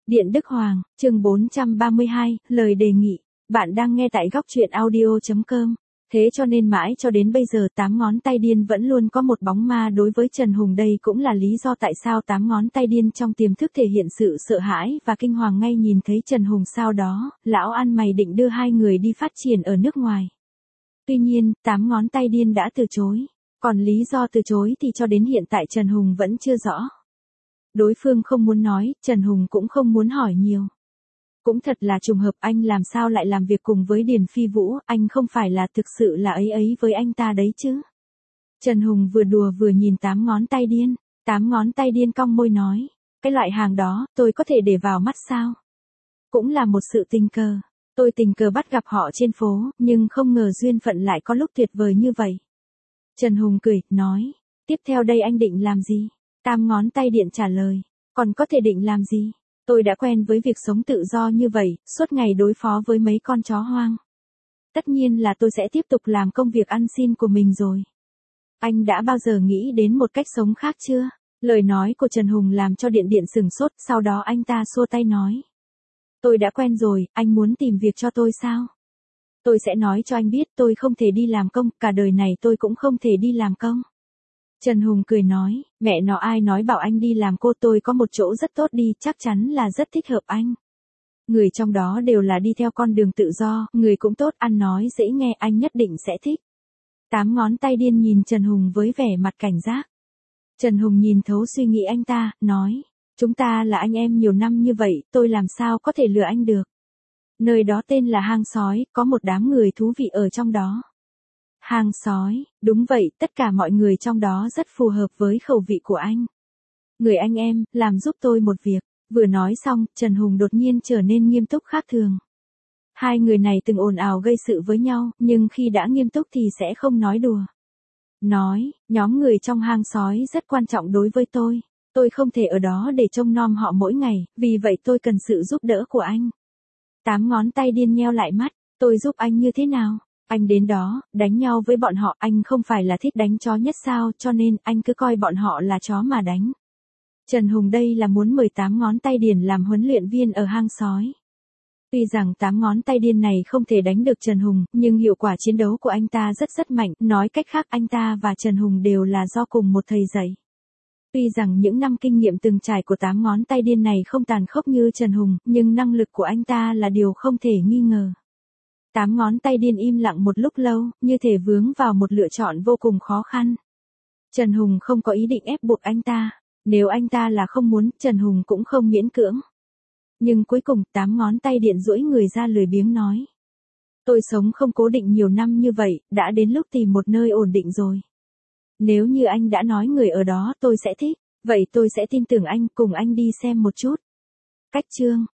Điện Đức Hoàng, chương 432, lời đề nghị. Bạn đang nghe tại góc truyện audio.com. Thế cho nên mãi cho đến bây giờ 8 ngón tay điên vẫn luôn có một bóng ma đối với Trần Hùng. Đây cũng là lý do tại sao 8 ngón tay điên trong tiềm thức thể hiện sự sợ hãi và kinh hoàng ngay nhìn thấy Trần Hùng. Sau đó, lão ăn mày định đưa hai người đi phát triển ở nước ngoài. Tuy nhiên, 8 ngón tay điên đã từ chối. Còn lý do từ chối thì cho đến hiện tại Trần Hùng vẫn chưa rõ. Đối phương không muốn nói, Trần Hùng cũng không muốn hỏi nhiều. Cũng thật là trùng hợp, anh làm sao lại làm việc cùng với Điền Phi Vũ, anh không phải là thực sự là ấy với anh ta đấy chứ. Trần Hùng vừa đùa vừa nhìn 8 ngón tay điên. 8 ngón tay điên cong môi nói, cái loại hàng đó, tôi có thể để vào mắt sao? Cũng là một sự tình cờ. Tôi tình cờ bắt gặp họ trên phố, nhưng không ngờ duyên phận lại có lúc tuyệt vời như vậy. Trần Hùng cười, nói, tiếp theo đây anh định làm gì? 8 ngón tay điện trả lời, còn có thể định làm gì? Tôi đã quen với việc sống tự do như vậy, suốt ngày đối phó với mấy con chó hoang. Tất nhiên là tôi sẽ tiếp tục làm công việc ăn xin của mình rồi. Anh đã bao giờ nghĩ đến một cách sống khác chưa? Lời nói của Trần Hùng làm cho Điện Điện sửng sốt, sau đó anh ta xua tay nói. Tôi đã quen rồi, anh muốn tìm việc cho tôi sao? Tôi sẽ nói cho anh biết tôi không thể đi làm công, cả đời này tôi cũng không thể đi làm công. Trần Hùng cười nói, mẹ nó ai nói bảo anh đi làm cô, tôi có một chỗ rất tốt đi, chắc chắn là rất thích hợp anh. Người trong đó đều là đi theo con đường tự do, người cũng tốt, ăn nói dễ nghe, anh nhất định sẽ thích. 8 ngón tay điên nhìn Trần Hùng với vẻ mặt cảnh giác. Trần Hùng nhìn thấu suy nghĩ anh ta, nói, chúng ta là anh em nhiều năm như vậy, tôi làm sao có thể lừa anh được. Nơi đó tên là hang sói, có một đám người thú vị ở trong đó. Hang sói, đúng vậy, tất cả mọi người trong đó rất phù hợp với khẩu vị của anh. Người anh em, làm giúp tôi một việc. Vừa nói xong, Trần Hùng đột nhiên trở nên nghiêm túc khác thường. Hai người này từng ồn ào gây sự với nhau, nhưng khi đã nghiêm túc thì sẽ không nói đùa. Nói, nhóm người trong hang sói rất quan trọng đối với tôi. Tôi không thể ở đó để trông nom họ mỗi ngày, vì vậy tôi cần sự giúp đỡ của anh. 8 ngón tay điên nheo lại mắt, tôi giúp anh như thế nào? Anh đến đó, đánh nhau với bọn họ, anh không phải là thích đánh chó nhất sao, cho nên anh cứ coi bọn họ là chó mà đánh. Trần Hùng đây là muốn mời 8 ngón tay điên làm huấn luyện viên ở hang sói. Tuy rằng 8 ngón tay điên này không thể đánh được Trần Hùng, nhưng hiệu quả chiến đấu của anh ta rất mạnh, nói cách khác anh ta và Trần Hùng đều là do cùng một thầy dạy. Tuy rằng những năm kinh nghiệm từng trải của 8 ngón tay điên này không tàn khốc như Trần Hùng, nhưng năng lực của anh ta là điều không thể nghi ngờ. 8 ngón tay điên im lặng một lúc lâu, như thể vướng vào một lựa chọn vô cùng khó khăn. Trần Hùng không có ý định ép buộc anh ta. Nếu anh ta là không muốn, Trần Hùng cũng không miễn cưỡng. Nhưng cuối cùng, 8 ngón tay điện duỗi người ra lười biếng nói. Tôi sống không cố định nhiều năm như vậy, đã đến lúc tìm một nơi ổn định rồi. Nếu như anh đã nói người ở đó tôi sẽ thích, vậy tôi sẽ tin tưởng anh, cùng anh đi xem một chút. Cách chương